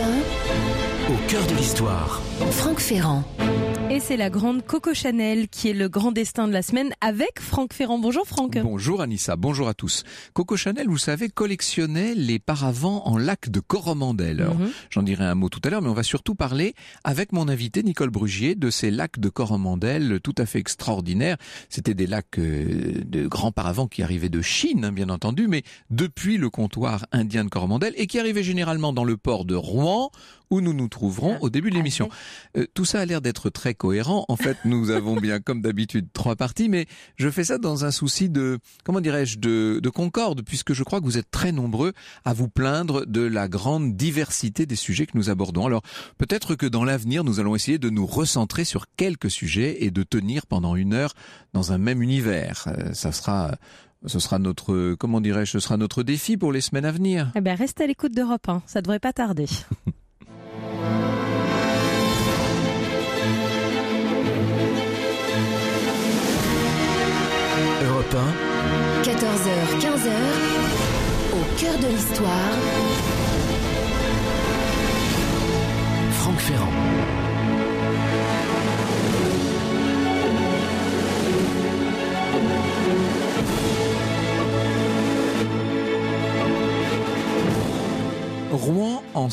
Au cœur de l'histoire. Franck Ferrand. Et c'est la grande Coco Chanel qui est le grand destin de la semaine avec Franck Ferrand. Bonjour Franck. Bonjour Anissa, bonjour à tous. Coco Chanel, vous savez, collectionnait les paravents en lac de Coromandel. Alors, j'en dirai un mot tout à l'heure, mais on va surtout parler avec mon invité Nicole Brugier de ces lacs de Coromandel tout à fait extraordinaires. C'était des lacs de grands paravents qui arrivaient de Chine, bien entendu, mais depuis le comptoir indien de Coromandel et qui arrivaient généralement dans le port de Rouen, où nous nous trouverons au début de l'émission. Tout ça a l'air d'être très cohérent. En fait, nous avons bien, comme d'habitude, 3 parties, mais je fais ça dans un souci de, comment dirais-je, de concorde, puisque je crois que vous êtes très nombreux à vous plaindre de la grande diversité des sujets que nous abordons. Alors, peut-être que dans l'avenir, nous allons essayer de nous recentrer sur quelques sujets et de tenir pendant 1 heure dans un même univers. Ce sera notre, comment dirais-je, ce sera notre défi pour les semaines à venir. Eh bien, reste à l'écoute d'Europe 1, ça devrait pas tarder. Europe 1. 14h, 15h. Au cœur de l'histoire. Franck Ferrand. Rouen en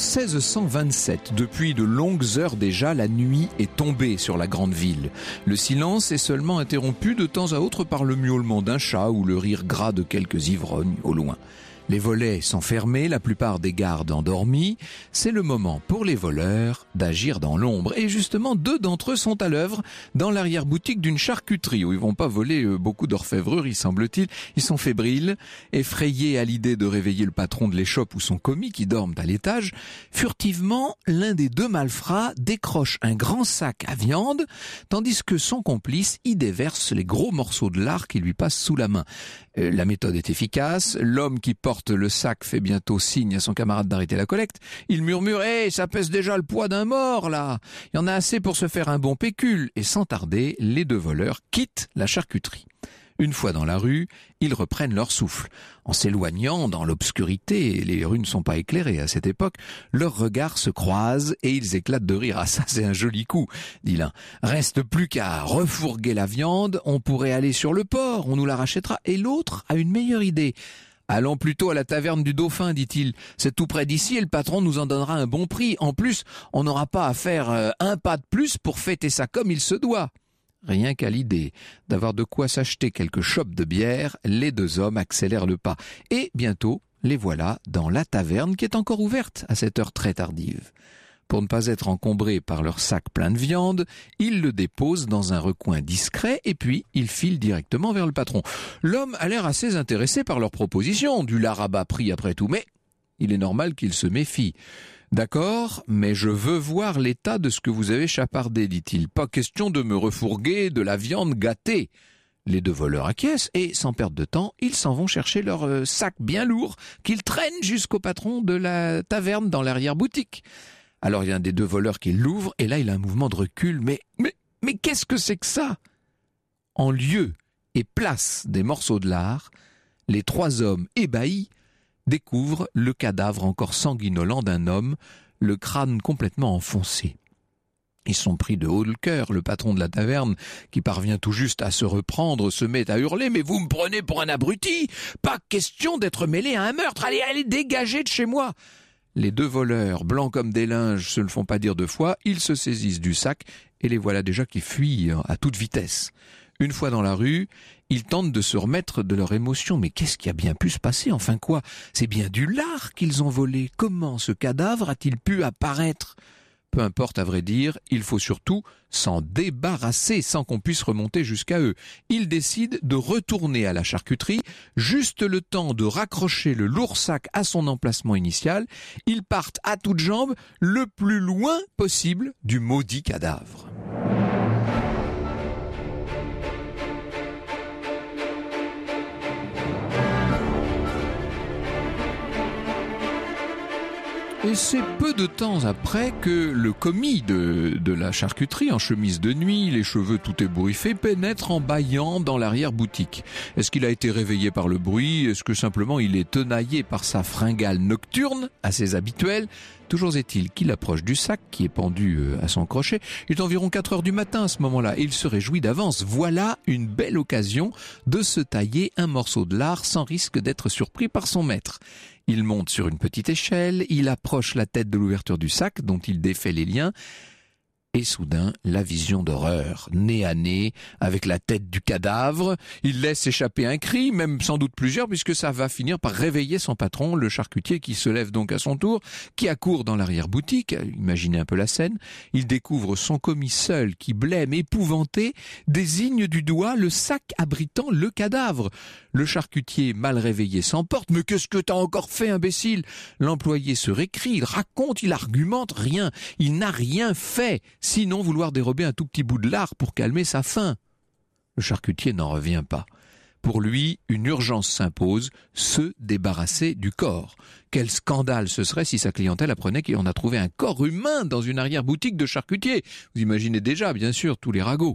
1627. Depuis de longues heures déjà, la nuit est tombée sur la grande ville. Le silence est seulement interrompu de temps à autre par le miaulement d'un chat ou le rire gras de quelques ivrognes au loin. Les volets sont fermés, la plupart des gardes endormis. C'est le moment pour les voleurs d'agir dans l'ombre. Et justement, 2 d'entre eux sont à l'œuvre dans l'arrière-boutique d'une charcuterie où ils vont pas voler beaucoup d'orfèvrerie, semble-t-il. Ils sont fébriles, effrayés à l'idée de réveiller le patron de l'échoppe ou son commis qui dorment à l'étage. Furtivement, l'un des 2 malfrats décroche un grand sac à viande, tandis que son complice y déverse les gros morceaux de lard qui lui passent sous la main. La méthode est efficace. L'homme qui porte le sac fait bientôt signe à son camarade d'arrêter la collecte. Il murmure « Hey, ça pèse déjà le poids d'un mort, là !» Il y en a assez pour se faire un bon pécule. Et sans tarder, les 2 voleurs quittent la charcuterie. Une fois dans la rue, ils reprennent leur souffle. En s'éloignant dans l'obscurité, les rues ne sont pas éclairées à cette époque, leurs regards se croisent et ils éclatent de rire. « Ah, ça c'est un joli coup !» dit l'un. « Reste plus qu'à refourguer la viande, on pourrait aller sur le port, on nous la rachètera. » Et l'autre a une meilleure idée. « Allons plutôt à la taverne du Dauphin, dit-il. C'est tout près d'ici et le patron nous en donnera un bon prix. En plus, on n'aura pas à faire un pas de plus pour fêter ça comme il se doit. » Rien qu'à l'idée d'avoir de quoi s'acheter quelques chopes de bière, les 2 hommes accélèrent le pas. Et bientôt, les voilà dans la taverne qui est encore ouverte à cette heure très tardive. Pour ne pas être encombrés par leur sac plein de viande, ils le déposent dans un recoin discret et puis ils filent directement vers le patron. L'homme a l'air assez intéressé par leur proposition, du lard à bas prix après tout, mais il est normal qu'il se méfie. « D'accord, mais je veux voir l'état de ce que vous avez chapardé, dit-il. Pas question de me refourguer de la viande gâtée. » Les 2 voleurs acquiescent et, sans perdre de temps, ils s'en vont chercher leur sac bien lourd qu'ils traînent jusqu'au patron de la taverne dans l'arrière-boutique. Alors il y a un des 2 voleurs qui l'ouvre et là il a un mouvement de recul. Mais qu'est-ce que c'est que ça ? En lieu et place des morceaux de lard, les 3 hommes ébahis découvrent le cadavre encore sanguinolent d'un homme, le crâne complètement enfoncé. Ils sont pris de haut le cœur. Le patron de la taverne, qui parvient tout juste à se reprendre, se met à hurler « Mais vous me prenez pour un abruti ! Pas question d'être mêlé à un meurtre ! Allez, dégagez de chez moi !» Les 2 voleurs, blancs comme des linges, se le font pas dire 2 fois. Ils se saisissent du sac et les voilà déjà qui fuient à toute vitesse. Une fois dans la rue, ils tentent de se remettre de leur émotion. Mais qu'est-ce qui a bien pu se passer ? Enfin quoi ? C'est bien du lard qu'ils ont volé. Comment ce cadavre a-t-il pu apparaître ? Peu importe, à vrai dire, il faut surtout s'en débarrasser sans qu'on puisse remonter jusqu'à eux. Ils décident de retourner à la charcuterie, juste le temps de raccrocher le lourd sac à son emplacement initial. Ils partent à toutes jambes le plus loin possible du maudit cadavre. Et c'est peu de temps après que le commis de la charcuterie, en chemise de nuit, les cheveux tout ébouriffés, pénètre en bâillant dans l'arrière-boutique. Est-ce qu'il a été réveillé par le bruit? Est-ce que simplement il est tenaillé par sa fringale nocturne, assez habituelle? Toujours est-il qu'il approche du sac qui est pendu à son crochet. Il est environ 4 heures du matin à ce moment-là et il se réjouit d'avance. Voilà une belle occasion de se tailler un morceau de lard sans risque d'être surpris par son maître. Il monte sur une petite échelle, il approche la tête de l'ouverture du sac dont il défait les liens. Et soudain, la vision d'horreur, nez à nez, avec la tête du cadavre. Il laisse échapper un cri, même sans doute plusieurs, puisque ça va finir par réveiller son patron, le charcutier, qui se lève donc à son tour, qui accourt dans l'arrière-boutique. Imaginez un peu la scène. Il découvre son commis seul, qui blême, épouvanté, désigne du doigt le sac abritant le cadavre. Le charcutier, mal réveillé, s'emporte. « Mais qu'est-ce que t'as encore fait, imbécile ?» L'employé se récrie, il raconte, il argumente, rien. Il n'a rien fait. Sinon vouloir dérober un tout petit bout de lard pour calmer sa faim. Le charcutier n'en revient pas. Pour lui, une urgence s'impose, se débarrasser du corps. Quel scandale ce serait si sa clientèle apprenait qu'on a trouvé un corps humain dans une arrière-boutique de charcutier. Vous imaginez déjà, bien sûr, tous les ragots.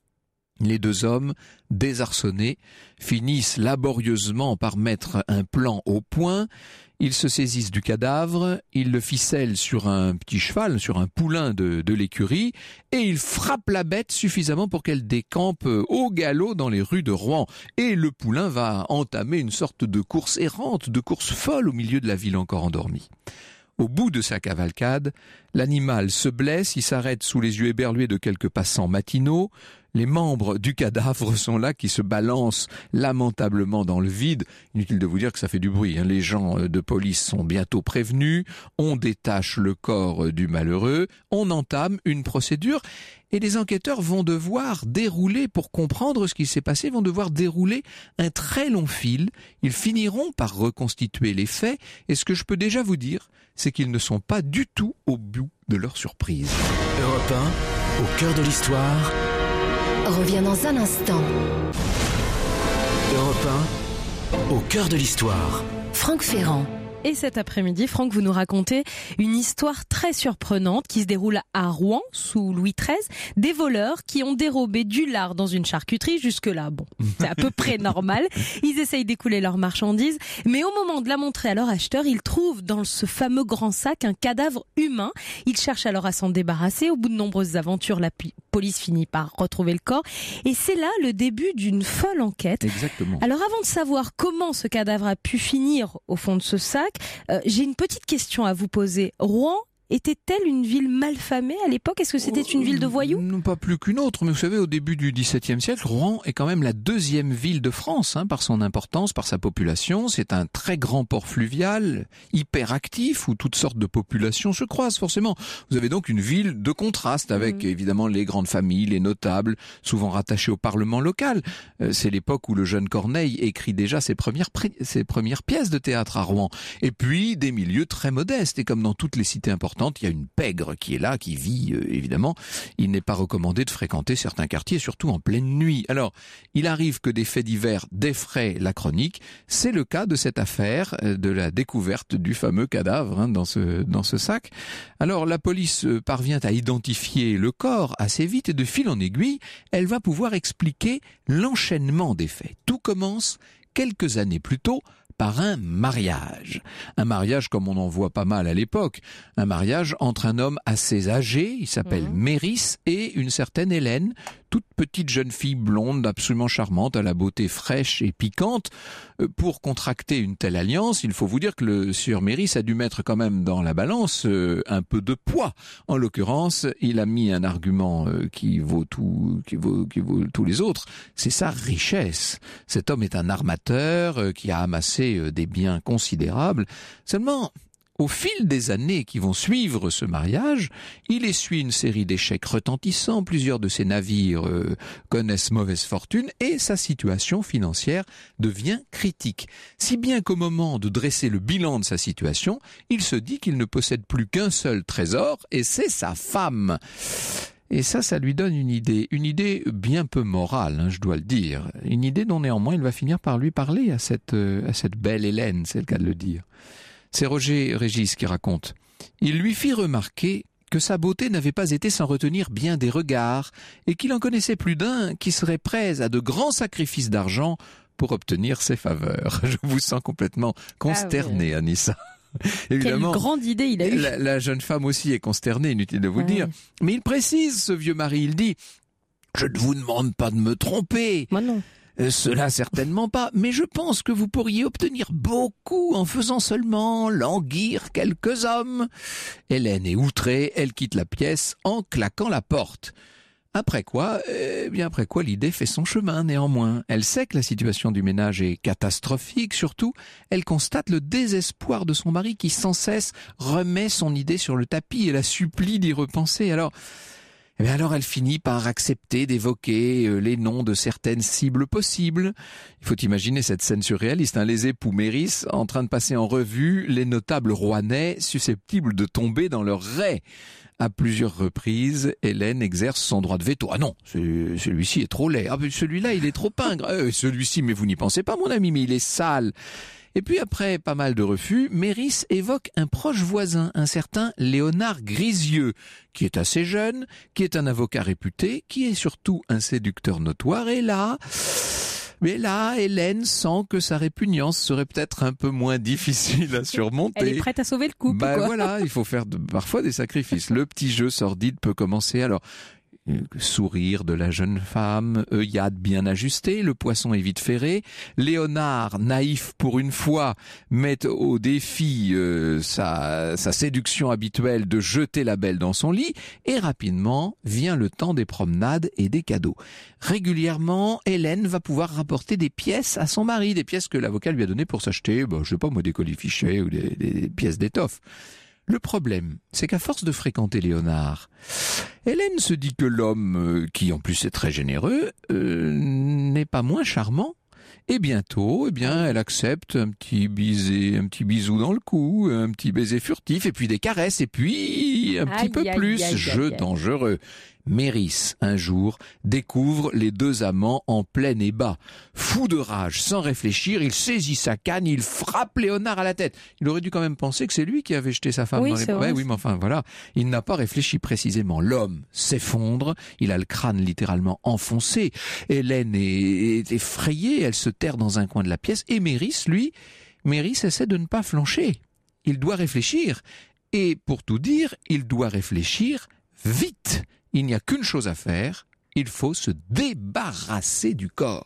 Les deux hommes, désarçonnés, finissent laborieusement par mettre un plan au point. Ils se saisissent du cadavre, ils le ficellent sur un petit cheval, sur un poulain de l'écurie, et ils frappent la bête suffisamment pour qu'elle décampe au galop dans les rues de Rouen. Et le poulain va entamer une sorte de course errante, de course folle au milieu de la ville encore endormie. Au bout de sa cavalcade, l'animal se blesse, il s'arrête sous les yeux éberlués de quelques passants matinaux. Les membres du cadavre sont là, qui se balancent lamentablement dans le vide. Inutile de vous dire que ça fait du bruit. Les gens de police sont bientôt prévenus. On détache le corps du malheureux. On entame une procédure. Et les enquêteurs vont devoir dérouler, pour comprendre ce qui s'est passé, vont devoir dérouler un très long fil. Ils finiront par reconstituer les faits. Et ce que je peux déjà vous dire, c'est qu'ils ne sont pas du tout au bout de leur surprise. Europe 1, au cœur de l'histoire. Revient dans un instant. Europe 1, au cœur de l'histoire. Franck Ferrand. Et cet après-midi, Franck, vous nous racontez une histoire très surprenante qui se déroule à Rouen, sous Louis XIII. Des voleurs qui ont dérobé du lard dans une charcuterie. Jusque-là, bon, c'est à peu près normal. Ils essayent d'écouler leurs marchandises. Mais au moment de la montrer à leur acheteur, ils trouvent dans ce fameux grand sac un cadavre humain. Ils cherchent alors à s'en débarrasser. Au bout de nombreuses aventures, la police finit par retrouver le corps. Et c'est là le début d'une folle enquête. Exactement. Alors avant de savoir comment ce cadavre a pu finir au fond de ce sac, j'ai une petite question à vous poser. Rouen était-elle une ville malfamée à l'époque? Est-ce que c'était une ville de voyous? Non, pas plus qu'une autre, mais vous savez, au début du XVIIe siècle, Rouen est quand même la deuxième ville de France, par son importance, par sa population. C'est un très grand port fluvial, hyper actif, où toutes sortes de populations se croisent forcément. Vous avez donc une ville de contraste, avec évidemment les grandes familles, les notables, souvent rattachés au Parlement local. C'est l'époque où le jeune Corneille écrit déjà ses premières pièces de théâtre à Rouen. Et puis des milieux très modestes, et comme dans toutes les cités importantes, il y a une pègre qui est là, qui vit évidemment. Il n'est pas recommandé de fréquenter certains quartiers, surtout en pleine nuit. Alors, il arrive que des faits divers défraient la chronique. C'est le cas de cette affaire de la découverte du fameux cadavre dans ce sac. Alors, la police parvient à identifier le corps assez vite et de fil en aiguille, elle va pouvoir expliquer l'enchaînement des faits. Tout commence quelques années plus tôt par un mariage. Un mariage comme on en voit pas mal à l'époque. Un mariage entre un homme assez âgé, il s'appelle Méris, et une certaine Hélène, toute petite jeune fille blonde, absolument charmante, à la beauté fraîche et piquante. Pour contracter une telle alliance, il faut vous dire que le sieur Méris a dû mettre quand même dans la balance un peu de poids. En l'occurrence, il a mis un argument qui vaut tous les autres, c'est sa richesse. Cet homme est un armateur qui a amassé des biens considérables. Seulement, au fil des années qui vont suivre ce mariage, il essuie une série d'échecs retentissants, plusieurs de ses navires connaissent mauvaise fortune et sa situation financière devient critique. Si bien qu'au moment de dresser le bilan de sa situation, il se dit qu'il ne possède plus qu'un seul trésor et c'est sa femme. Et ça lui donne une idée bien peu morale, je dois le dire. Une idée dont néanmoins il va finir par lui parler à cette belle Hélène, c'est le cas de le dire. C'est Roger Régis qui raconte. Il lui fit remarquer que sa beauté n'avait pas été sans retenir bien des regards, et qu'il en connaissait plus d'un qui serait prêt à de grands sacrifices d'argent pour obtenir ses faveurs. Je vous sens complètement consterné, Anissa. Évidemment, quelle grande idée il a eue. La jeune femme aussi est consternée, inutile de vous le dire. Mais il précise, ce vieux mari, il dit « Je ne vous demande pas de me tromper. Moi non. Cela certainement pas, mais je pense que vous pourriez obtenir beaucoup en faisant seulement languir quelques hommes. » Hélène est outrée, elle quitte la pièce en claquant la porte. Après quoi l'idée fait son chemin néanmoins. Elle sait que la situation du ménage est catastrophique, surtout, elle constate le désespoir de son mari qui sans cesse remet son idée sur le tapis et la supplie d'y repenser. Alors elle finit par accepter d'évoquer les noms de certaines cibles possibles. Il faut imaginer cette scène surréaliste, les époux Méris en train de passer en revue les notables rouennais susceptibles de tomber dans leur raie. À plusieurs reprises, Hélène exerce son droit de veto. Ah non, celui-ci est trop laid. Ah mais celui-là, il est trop pingre. Celui-ci, mais vous n'y pensez pas, mon ami, mais il est sale. Et puis après pas mal de refus, Méris évoque un proche voisin, un certain Léonard Grisieux, qui est assez jeune, qui est un avocat réputé, qui est surtout un séducteur notoire. Et là, Hélène sent que sa répugnance serait peut-être un peu moins difficile à surmonter. Elle est prête à sauver le couple, quoi. Voilà, il faut faire parfois des sacrifices. Le petit jeu sordide peut commencer. Alors, sourire de la jeune femme, œillade bien ajustée, le poisson est vite ferré. Léonard, naïf pour une fois, met au défi sa séduction habituelle de jeter la belle dans son lit, et rapidement vient le temps des promenades et des cadeaux. Régulièrement, Hélène va pouvoir rapporter des pièces à son mari, des pièces que l'avocat lui a données pour s'acheter, des colifichets ou des pièces d'étoffe. Le problème, c'est qu'à force de fréquenter Léonard, Hélène se dit que l'homme, qui en plus est très généreux, n'est pas moins charmant. Et bientôt, elle accepte un petit bisou dans le cou, un petit baiser furtif, et puis des caresses, et puis un petit peu plus. Jeu dangereux. Méris, un jour, découvre les deux amants en plein ébat. Fou de rage, sans réfléchir, il saisit sa canne, il frappe Léonard à la tête. Il aurait dû quand même penser que c'est lui qui avait jeté sa femme dans les bras. Oui, mais enfin voilà, il n'a pas réfléchi précisément. L'homme s'effondre, il a le crâne littéralement enfoncé. Hélène est effrayée, elle se terre dans un coin de la pièce. Et Méris essaie de ne pas flancher. Il doit réfléchir. Et pour tout dire, il doit réfléchir vite. Il n'y a qu'une chose à faire, il faut se débarrasser du corps.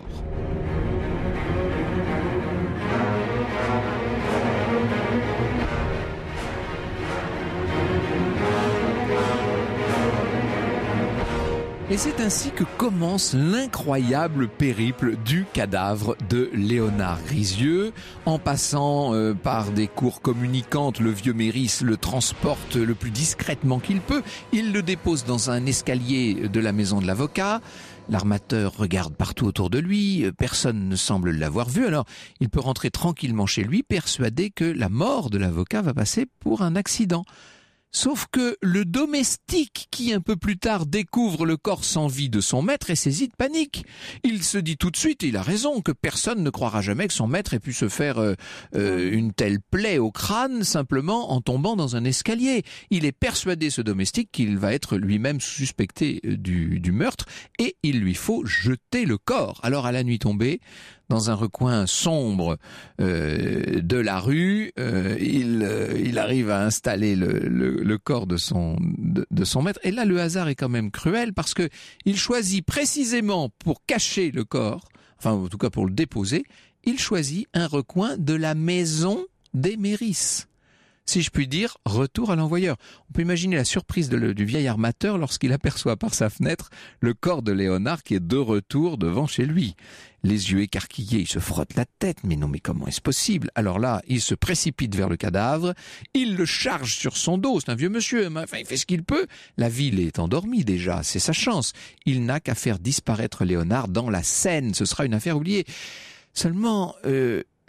Et c'est ainsi que commence l'incroyable périple du cadavre de Léonard Grisieux. En passant par des cours communicantes, le vieux Méris le transporte le plus discrètement qu'il peut. Il le dépose dans un escalier de la maison de l'avocat. L'armateur regarde partout autour de lui, personne ne semble l'avoir vu, alors il peut rentrer tranquillement chez lui, persuadé que la mort de l'avocat va passer pour un accident. Sauf que le domestique qui un peu plus tard découvre le corps sans vie de son maître est saisi de panique. Il se dit tout de suite, et il a raison, que personne ne croira jamais que son maître ait pu se faire une telle plaie au crâne simplement en tombant dans un escalier. Il est persuadé, ce domestique, qu'il va être lui-même suspecté du meurtre, et il lui faut jeter le corps. Alors à la nuit tombée, dans un recoin sombre de la rue, il arrive à installer le corps de son maître. Et là, le hasard est quand même cruel parce que il choisit précisément pour cacher le corps, enfin en tout cas pour le déposer, il choisit un recoin de la maison des Méris. Si je puis dire, retour à l'envoyeur. On peut imaginer la surprise du vieil armateur lorsqu'il aperçoit par sa fenêtre le corps de Léonard qui est de retour devant chez lui. Les yeux écarquillés, il se frotte la tête. Mais comment est-ce possible? Alors là, il se précipite vers le cadavre, il le charge sur son dos. C'est un vieux monsieur, enfin, il fait ce qu'il peut. La ville est endormie déjà, c'est sa chance. Il n'a qu'à faire disparaître Léonard dans la Seine, ce sera une affaire oubliée. Seulement,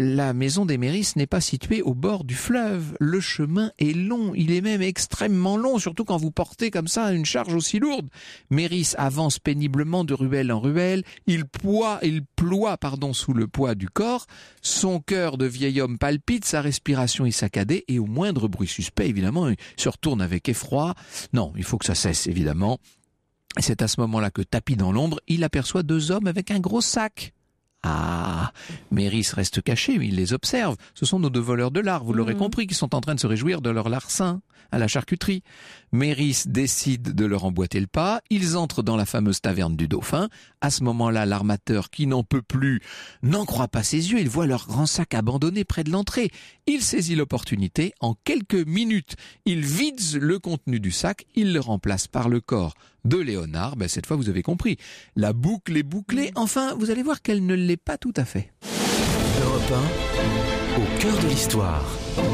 la maison des Méris n'est pas située au bord du fleuve. Le chemin est long, il est même extrêmement long, surtout quand vous portez comme ça une charge aussi lourde. Méris avance péniblement de ruelle en ruelle, il ploie sous le poids du corps, son cœur de vieil homme palpite, sa respiration est saccadée et au moindre bruit suspect, évidemment, il se retourne avec effroi. Non, il faut que ça cesse, évidemment. C'est à ce moment-là que, tapi dans l'ombre, il aperçoit 2 hommes avec un gros sac. Ah, Méris reste caché, il les observe. Ce sont nos 2 voleurs de lard, vous l'aurez compris, qui sont en train de se réjouir de leur larcin à la charcuterie. Méris décide de leur emboîter le pas. Ils entrent dans la fameuse taverne du Dauphin. À ce moment-là, l'armateur, qui n'en peut plus, n'en croit pas ses yeux. Il voit leur grand sac abandonné près de l'entrée. Il saisit l'opportunité. En quelques minutes, il vide le contenu du sac. Il le remplace par le corps de Léonard. Cette fois, vous avez compris. La boucle est bouclée. Enfin, vous allez voir qu'elle ne l'est pas tout à fait. Europe 1, au cœur de l'histoire.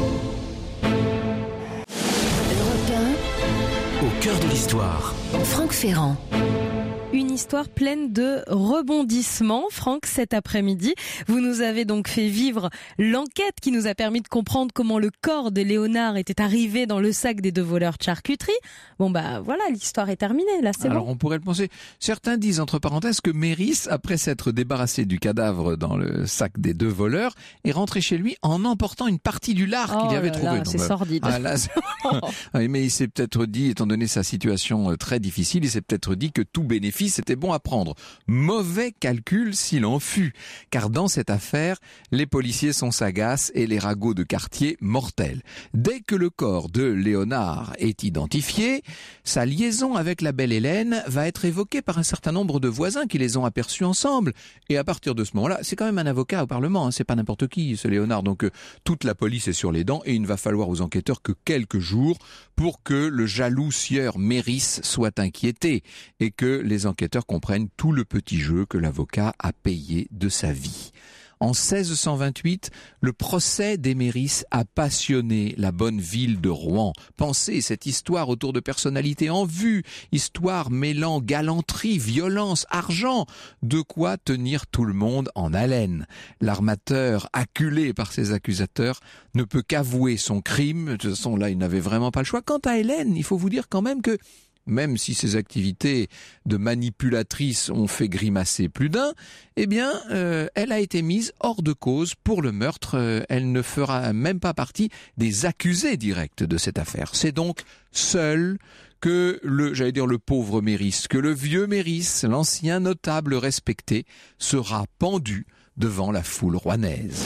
Europe 1, Au cœur de l'histoire. Franck Ferrand. Une histoire pleine de rebondissements. Franck, cet après-midi, vous nous avez donc fait vivre l'enquête qui nous a permis de comprendre comment le corps de Léonard était arrivé dans le sac des 2 voleurs de charcuterie. Voilà, l'histoire est terminée, là, c'est bon. Alors on pourrait le penser. Certains disent entre parenthèses que Méris, après s'être débarrassé du cadavre dans le sac des 2 voleurs, est rentré chez lui en emportant une partie du lard qu'il y avait trouvé. C'est sordide. Mais il s'est peut-être dit, étant donné sa situation très difficile, il s'est peut-être dit que tout bénéfice était bon à prendre. Mauvais calcul s'il en fut, car dans cette affaire, les policiers sont sagaces et les ragots de quartier mortels. Dès que le corps de Léonard est identifié, sa liaison avec la belle Hélène va être évoquée par un certain nombre de voisins qui les ont aperçus ensemble. Et à partir de ce moment-là, c'est quand même un avocat au Parlement, c'est pas n'importe qui, ce Léonard. Donc toute la police est sur les dents et il ne va falloir aux enquêteurs que quelques jours pour que le jaloux sieur Méris soit inquiété et que les enquêteurs comprennent tout le petit jeu que l'avocat a payé de sa vie. En 1628, le procès des Méris a passionné la bonne ville de Rouen. Pensez, cette histoire autour de personnalités en vue, histoire mêlant galanterie, violence, argent, de quoi tenir tout le monde en haleine. L'armateur, acculé par ses accusateurs, ne peut qu'avouer son crime. De toute façon, là, il n'avait vraiment pas le choix. Quant à Hélène, il faut vous dire quand même que même si ses activités de manipulatrice ont fait grimacer plus d'un, elle a été mise hors de cause pour le meurtre. Elle ne fera même pas partie des accusés directs de cette affaire. C'est donc seul que le pauvre Méris, que le vieux Méris, l'ancien notable respecté, sera pendu devant la foule rouennaise.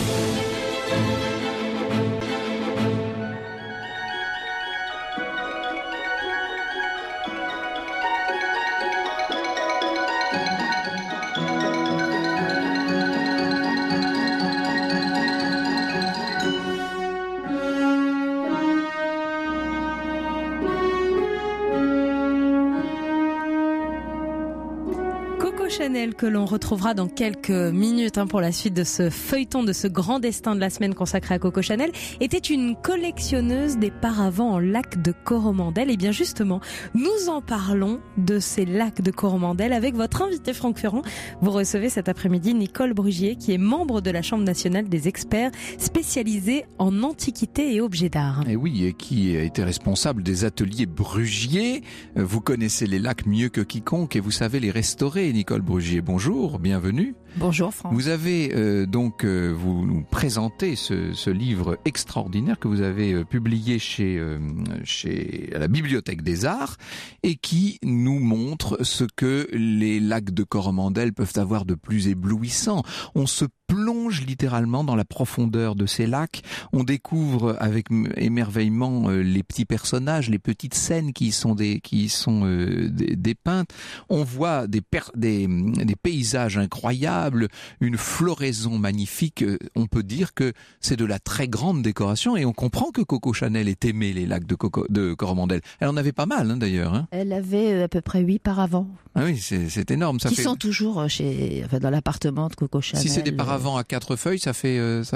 Chanel que l'on retrouvera dans quelques minutes pour la suite de ce feuilleton, de ce grand destin de la semaine consacré à Coco Chanel, était une collectionneuse des paravents en lac de Coromandel. Et bien justement, nous en parlons de ces lacs de Coromandel avec votre invité Franck Ferrand. Vous recevez cet après-midi Nicole Brugier, qui est membre de la Chambre nationale des experts spécialisés en antiquités et objets d'art. Et oui, et qui a été responsable des ateliers Brugier. Vous connaissez les lacs mieux que quiconque et vous savez les restaurer, Nicole Brugier. Bonjour, bienvenue. Bonjour Franck. Vous avez vous nous présentez ce livre extraordinaire que vous avez publié à la Bibliothèque des Arts et qui nous montre ce que les lacs de Coromandel peuvent avoir de plus éblouissant. On se plonge littéralement dans la profondeur de ces lacs. On découvre avec émerveillement les petits personnages, les petites scènes qui y sont dépeintes. On voit des paysages incroyables, une floraison magnifique. On peut dire que c'est de la très grande décoration et on comprend que Coco Chanel ait aimé les lacs de Coromandel. Elle en avait pas mal d'ailleurs. Elle avait à peu près 8 paravents. Ah oui, c'est énorme. Ça sont toujours dans l'appartement de Coco Chanel. Si c'est des paravents à 4 feuilles, ça fait...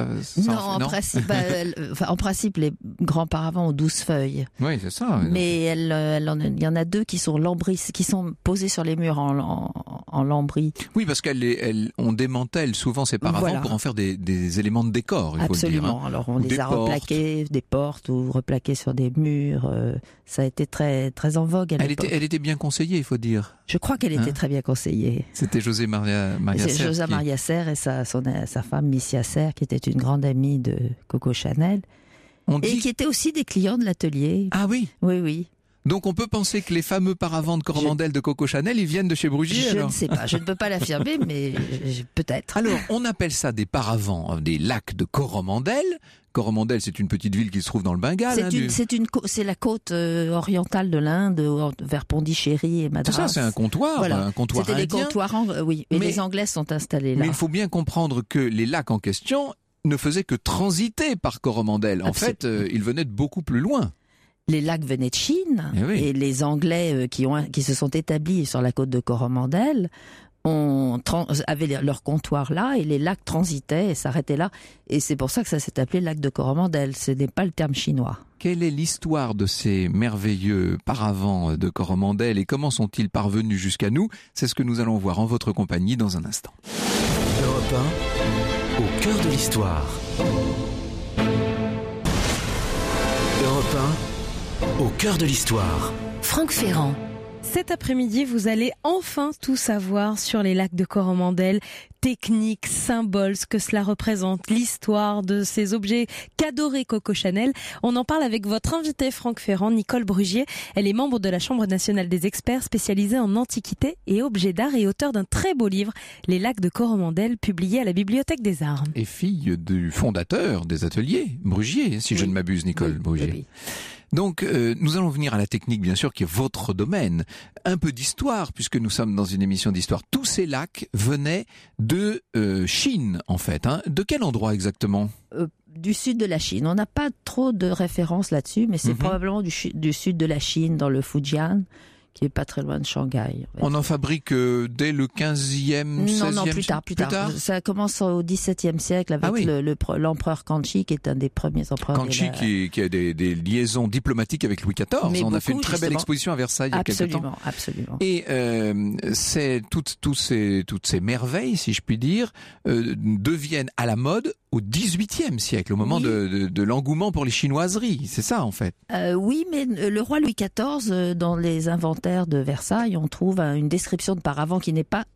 en principe, les grands paravents ont 12 feuilles. Oui, c'est ça. Mais il y en a 2 qui sont lambris, qui sont posés sur les murs en lambris. Oui, parce qu'elle on démantèle souvent ces paravents Voilà. pour en faire des éléments de décor, il faut le dire. Absolument. Hein. Alors on Ou les des a portes. replaqués, des portes ou replaqués sur des murs. Ça a été très très en vogue à l'époque. Elle était bien conseillée, il faut dire. Je crois qu'elle était Hein très bien conseillée. C'était José Maria C'est Serre Josa qui- Maria Serre et sa femme Missia Serre, qui était une grande amie de Coco Chanel On et dit... qui était aussi des clients de l'atelier. Ah oui. Oui, oui. Donc on peut penser que les fameux paravents de Coromandel de Coco Chanel, ils viennent de chez Brugier Je alors ne sais pas, je ne peux pas l'affirmer, mais peut-être. Alors, on appelle ça des paravents, des lacs de Coromandel. Coromandel, c'est une petite ville qui se trouve dans le Bengale. C'est la côte orientale de l'Inde, vers Pondichéry et Tout Madras. ça, c'est un comptoir, Voilà. un comptoir C'était indien. les comptoirs, oui. Et Mais- les Anglais sont installés là. Mais il faut bien comprendre que les lacs en question ne faisaient que transiter par Coromandel. En Absolument. fait, ils venaient de beaucoup plus loin. Les lacs venaient de Chine Eh oui. et les Anglais qui se sont établis sur la côte de Coromandel avaient leur comptoir là et les lacs transitaient et s'arrêtaient là. Et c'est pour ça que ça s'est appelé lac de Coromandel. Ce n'est pas le terme chinois. Quelle est l'histoire de ces merveilleux paravents de Coromandel et comment sont-ils parvenus jusqu'à nous? C'est ce que nous allons voir en votre compagnie dans un instant. Europe 1, au cœur de l'histoire. Europe 1, au cœur de l'histoire. Franck Ferrand. Cet après-midi, vous allez enfin tout savoir sur les lacs de Coromandel, techniques, symboles, ce que cela représente, l'histoire de ces objets qu'adorait Coco Chanel. On en parle avec votre invité Franck Ferrand, Nicole Brugier. Elle est membre de la Chambre nationale des experts spécialisée en antiquités et objets d'art et auteur d'un très beau livre, Les lacs de Coromandel, publié à la Bibliothèque des Arts. Et fille du fondateur des ateliers, Brugier, si je Oui. ne m'abuse, Nicole Oui, Brugier. oui. Donc, nous allons venir à la technique, bien sûr, qui est votre domaine. Un peu d'histoire, puisque nous sommes dans une émission d'histoire. Tous ces lacs venaient de Chine, en fait. Hein. De quel endroit exactement? Du sud de la Chine. On n'a pas trop de références là-dessus, mais c'est Mhm. probablement du sud de la Chine, dans le Fujian, qui est pas très loin de Shanghai. On en fabrique dès le 15e, 16e Non, plus tard. Ça commence au XVIIe siècle avec Ah oui. l'empereur Kangxi, qui est un des premiers empereurs. Kangxi qui a des liaisons diplomatiques avec Louis XIV. Mais On a fait une beaucoup, très belle justement. exposition à Versailles il y a quelques temps. Absolument. Et c'est toutes ces merveilles, si je puis dire, deviennent à la mode au XVIIIe siècle, au moment Oui. de l'engouement pour les chinoiseries. C'est ça, en fait. Oui, mais le roi Louis XIV, dans les inventaires de Versailles, on trouve une description de paravent qui n'est pas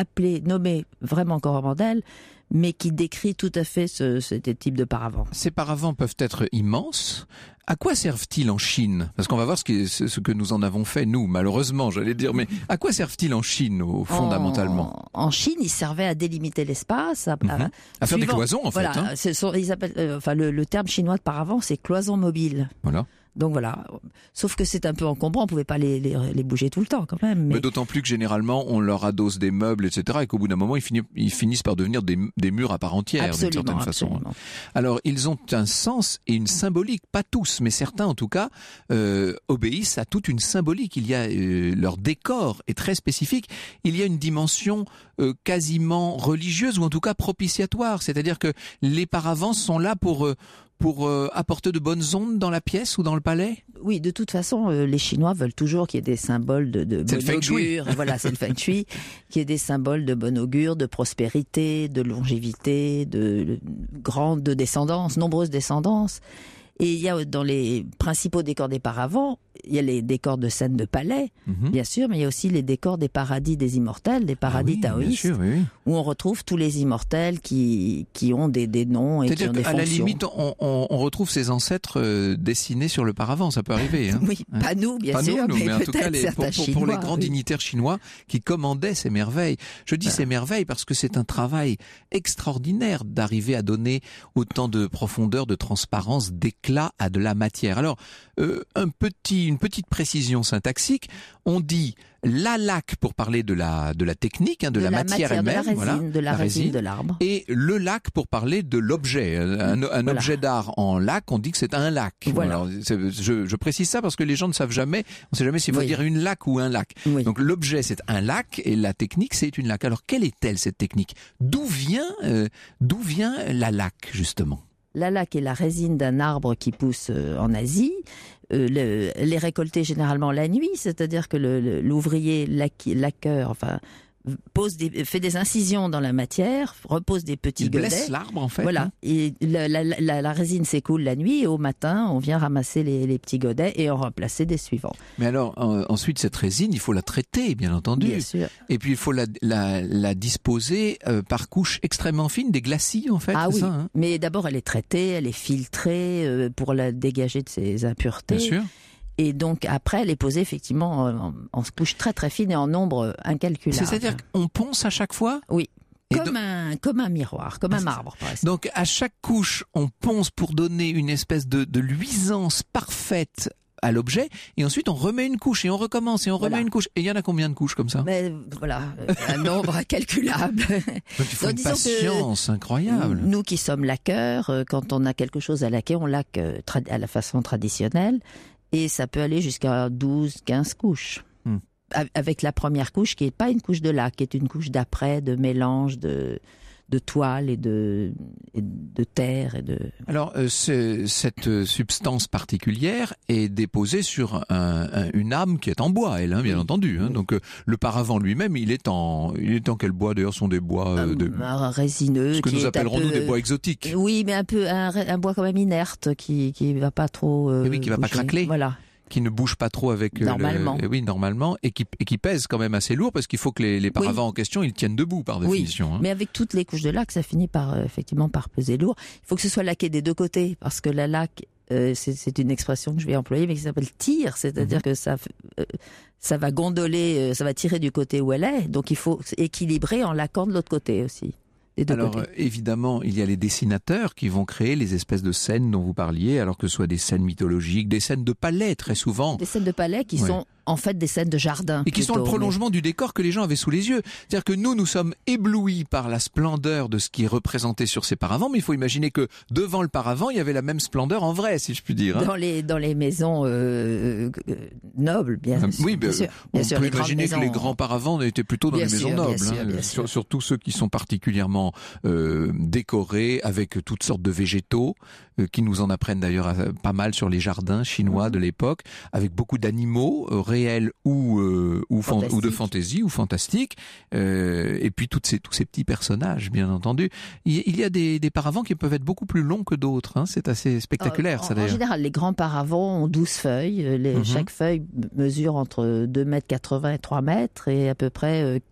nommé vraiment Coromandel, mais qui décrit tout à fait ce type de paravent. Ces paravents peuvent être immenses. À quoi servent-ils en Chine? Parce qu'on va voir ce que nous en avons fait, nous, malheureusement, j'allais dire. Mais à quoi servent-ils en Chine, fondamentalement? En Chine, ils servaient à délimiter l'espace, à À faire des cloisons, en voilà, fait. Hein. ils appellent, le terme chinois de paravent, c'est cloison mobile. Voilà. Donc voilà. Sauf que c'est un peu encombrant, on pouvait pas les bouger tout le temps quand même. Mais d'autant plus que généralement, on leur adosse des meubles, etc. Et qu'au bout d'un moment, ils finissent par devenir des murs à part entière, d'une certaine façon. Absolument. Alors, ils ont un sens et une symbolique, pas tous, mais certains en tout cas, obéissent à toute une symbolique. Il y a leur décor est très spécifique. Il y a une dimension quasiment religieuse ou en tout cas propitiatoire. C'est-à-dire que les paravents sont là pour apporter de bonnes ondes dans la pièce ou dans le palais? Oui, de toute façon, les Chinois veulent toujours qu'il y ait des symboles de C'est le bon feng shui. augure. Voilà, c'est le feng shui. Qu'il y ait des symboles de bon augure, de prospérité, de longévité, de grande descendance, nombreuses descendances. Et il y a dans les principaux décors des paravents, il y a les décors de scènes de palais, bien sûr, mais il y a aussi les décors des paradis des immortels, des paradis Bien taoïstes, sûr, oui. où on retrouve tous les immortels qui ont des noms et qui C'est-à-dire ont des qu'à la fonctions. limite, on retrouve ses ancêtres dessinés sur le paravent, ça peut arriver. Hein. Oui, pas nous, bien Pas sûr, nous, mais en tout cas, peut-être certains pour Chinois, les grands oui. dignitaires chinois qui commandaient ces merveilles. Je dis ces merveilles parce que c'est un travail extraordinaire d'arriver à donner autant de profondeur, de transparence, d'éclat à de la matière. Alors, une petite précision syntaxique. On dit la laque pour parler de la technique, hein, de la matière elle-même, de la résine de l'arbre. et le lac pour parler de l'objet. Un Voilà. objet d'art en lac, on dit que c'est un lac. Voilà. Alors, je précise ça parce que les gens ne savent jamais, on ne sait jamais s'il faut Oui. dire une laque ou un lac. Oui. Donc l'objet c'est un lac et la technique c'est une laque. Alors quelle est-elle cette technique? D'où vient la laque justement? La laque est la résine d'un arbre qui pousse en Asie. Elle est récoltée généralement la nuit, c'est-à-dire que l'ouvrier laqueur, fait des incisions dans la matière, repose des petits Il godets. blesse l'arbre en fait. Voilà. hein. Et la résine s'écoule la nuit et au matin, on vient ramasser les petits godets et en remplacer des suivants. Mais alors ensuite cette résine, il faut la traiter bien entendu. Bien sûr. Et puis il faut la disposer par couches extrêmement fines, des glacis en fait. Ah c'est oui. ça, hein Mais d'abord, elle est traitée, elle est filtrée pour la dégager de ses impuretés. Bien sûr. Et donc après, elle est posée effectivement en couches très très fines et en nombre incalculable. C'est-à-dire qu'on ponce à chaque fois. Oui. Et Comme un miroir, comme un marbre presque. Donc à chaque couche, on ponce pour donner une espèce de luisance parfaite à l'objet, et ensuite on remet une couche et on recommence et on remet Voilà. une couche. Et il y en a combien de couches comme ça? Mais voilà, un nombre incalculable. Donc il faut Donc, une disons que patience incroyable. Nous qui sommes laqueurs, quand on a quelque chose à laquer, on laque à la façon traditionnelle. Et ça peut aller jusqu'à 12, 15 couches. Avec la première couche qui n'est pas une couche de laque, qui est une couche d'après, de mélange de toile et de terre. Alors cette substance particulière est déposée sur une âme qui est en bois, elle, hein, bien entendu. Hein. Donc le paravent lui-même, il est en quel bois? D'ailleurs, sont des bois Un résineux. ce que qui nous est appellerons nous des bois exotiques. Oui, mais un bois quand même inerte qui va pas trop. Oui, qui va pas bouger. craqueler. Voilà. Qui ne bouge pas trop avec normalement. Oui, normalement, et qui pèse quand même assez lourd parce qu'il faut que les paravents en question ils tiennent debout par définition. Oui, hein. mais avec toutes les couches de laque, ça finit par effectivement par peser lourd. Il faut que ce soit laqué des deux côtés parce que la laque, c'est une expression que je vais employer, mais qui s'appelle tire, c'est-à-dire que ça va gondoler, ça va tirer du côté où elle est. Donc il faut équilibrer en laquant de l'autre côté aussi. Alors évidemment, il y a les dessinateurs qui vont créer les espèces de scènes dont vous parliez, alors que ce soit des scènes mythologiques, des scènes de palais très souvent. Des scènes de palais qui sont en fait des scènes de jardin. Et qui sont le prolongement du décor que les gens avaient sous les yeux. C'est-à-dire que nous sommes éblouis par la splendeur de ce qui est représenté sur ces paravents, mais il faut imaginer que devant le paravent, il y avait la même splendeur en vrai, si je puis dire. Hein. Dans les maisons nobles, bien sûr. Oui, bien sûr. On peut imaginer que les grands paravents étaient plutôt dans les maisons nobles. Bien sûr. Surtout ceux qui sont particulièrement décorés avec toutes sortes de végétaux, qui nous en apprennent d'ailleurs pas mal sur les jardins chinois de l'époque, avec beaucoup d'animaux réels ou de fantaisie ou fantastiques, et puis tous ces petits personnages, bien entendu. Il y a des paravents qui peuvent être beaucoup plus longs que d'autres. Hein. C'est assez spectaculaire, ça d'ailleurs. En général, les grands paravents ont 12 feuilles. Chaque feuille mesure entre 2,80 m et 3 mètres et à peu près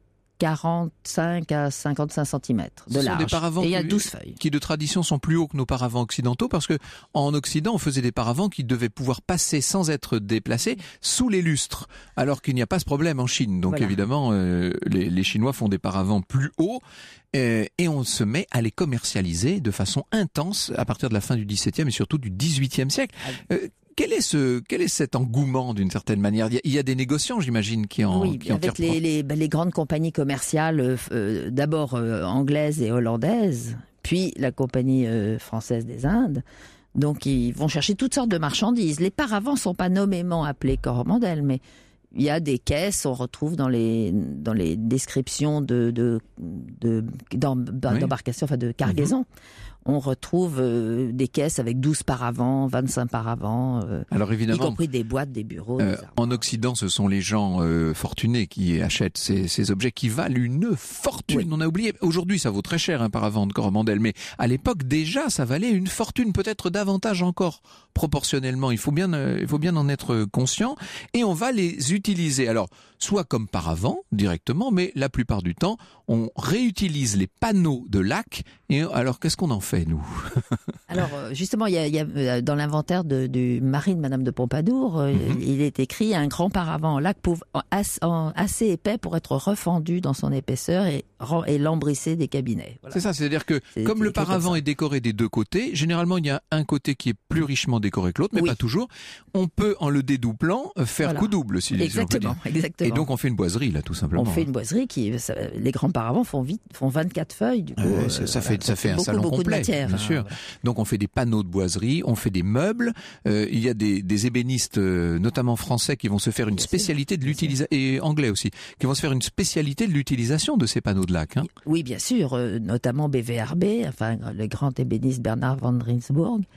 45 à 55 cm de large. Des paravents et il y a 12 feuilles. Qui de tradition sont plus hauts que nos paravents occidentaux, parce que en Occident, on faisait des paravents qui devaient pouvoir passer sans être déplacés sous les lustres, alors qu'il n'y a pas ce problème en Chine. Donc évidemment, les Chinois font des paravents plus hauts, et on se met à les commercialiser de façon intense à partir de la fin du XVIIe et surtout du XVIIIe siècle. Quel est cet engouement d'une certaine manière? Il y a des négociants, j'imagine, qui en avec tirent les grandes compagnies commerciales, d'abord anglaises et hollandaises, puis la compagnie française des Indes. Donc ils vont chercher toutes sortes de marchandises. Les paravents sont pas nommément appelés coromandel, mais il y a des caisses, on retrouve dans les descriptions d'embarcations, enfin de cargaisons. On retrouve des caisses avec 12 paravents, 25 paravents, alors évidemment, y compris des boîtes, des bureaux. En Occident, ce sont les gens fortunés qui achètent ces objets qui valent une fortune. Oui. On a oublié. Aujourd'hui, ça vaut très cher un paravent de coromandel, mais à l'époque déjà, ça valait une fortune, peut-être davantage encore proportionnellement. Il faut bien en être conscient. Et on va les utiliser. Alors, soit comme paravent directement, mais la plupart du temps, on réutilise les panneaux de laque. Et alors, qu'est-ce qu'on en fait, nous? Alors, justement, il y a dans l'inventaire du mari de Madame de Pompadour, il est écrit un grand paravent en laque assez épais pour être refendu dans son épaisseur et lambrisser des cabinets. Voilà. C'est ça, c'est-à-dire que comme le paravent est décoré des deux côtés, généralement il y a un côté qui est plus richement décoré que l'autre, mais pas toujours. On peut, en le dédoublant, faire coup double, si exactement. Et donc on fait une boiserie, là, tout simplement. On fait une boiserie les grands paravents font 24 feuilles, du coup. Ça fait un salon complet, matière, bien sûr. Voilà. Donc on fait des panneaux de boiserie, on fait des meubles. Il y a des ébénistes, notamment français, qui vont se faire une spécialité de l'utilisation, et anglais aussi, qui vont se faire une spécialité de l'utilisation de ces panneaux de laque. Hein. Oui, bien sûr, notamment BVRB, enfin le grand ébéniste Bernard van Rensburg.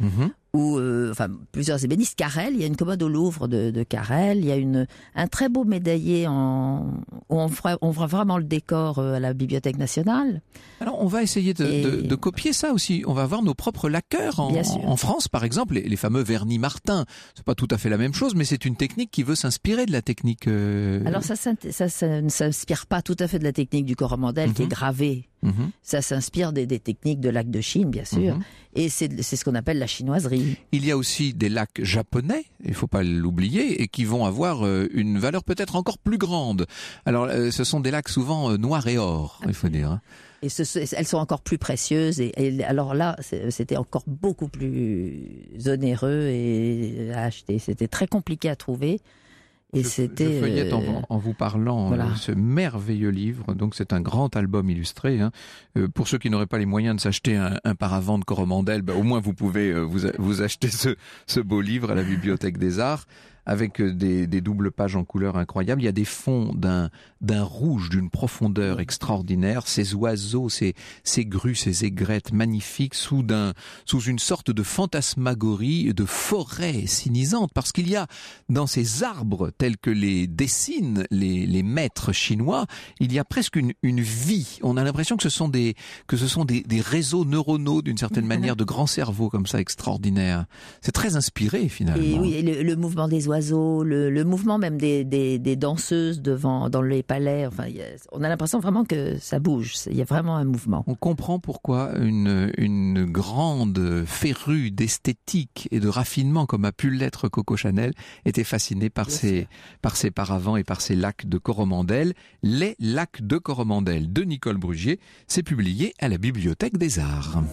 ou plusieurs ébénistes. Carrel, il y a une commode au Louvre de Carrel, il y a un très beau médaillé où on voit vraiment le décor à la Bibliothèque nationale. Alors on va essayer de copier ça aussi. On va avoir nos propres laqueurs en France, par exemple, les fameux vernis Martin. C'est pas tout à fait la même chose, mais c'est une technique qui veut s'inspirer de la technique. Alors ça ne s'inspire pas tout à fait de la technique du coromandel qui est gravée. Ça s'inspire des techniques de lac de Chine, bien sûr, et c'est ce qu'on appelle la chinoiserie. Il y a aussi des lacs japonais, il faut pas l'oublier, et qui vont avoir une valeur peut-être encore plus grande. Alors, ce sont des lacs souvent noirs et or, il faut dire. Et elles sont encore plus précieuses. Et alors là, c'était encore beaucoup plus onéreux à acheter. C'était très compliqué à trouver. Et je feuillette en vous parlant voilà. Ce merveilleux livre. Donc c'est un grand album illustré. Pour ceux qui n'auraient pas les moyens de s'acheter un paravent de Coromandel, au moins vous pouvez vous acheter ce beau livre à la Bibliothèque des Arts, avec des doubles pages en couleur incroyables. Il y a des fonds d'un rouge d'une profondeur extraordinaire. Ces oiseaux, ces grues, ces aigrettes magnifiques sous une sorte de fantasmagorie de forêt sinisante, parce qu'il y a dans ces arbres tels que les dessinent les maîtres chinois, il y a presque une vie. On a l'impression que ce sont des réseaux neuronaux d'une certaine manière, de grands cerveaux comme ça extraordinaires. C'est très inspiré finalement. Et oui, et le mouvement des oiseaux, le mouvement même des danseuses dans les palais. Enfin, on a l'impression vraiment que ça bouge. Il y a vraiment un mouvement. On comprend pourquoi une grande férue d'esthétique et de raffinement, comme a pu l'être Coco Chanel, était fascinée par ses paravents et par ses lacs de Coromandel. Les lacs de Coromandel de Nicole Brugier, c'est publié à la Bibliothèque des Arts.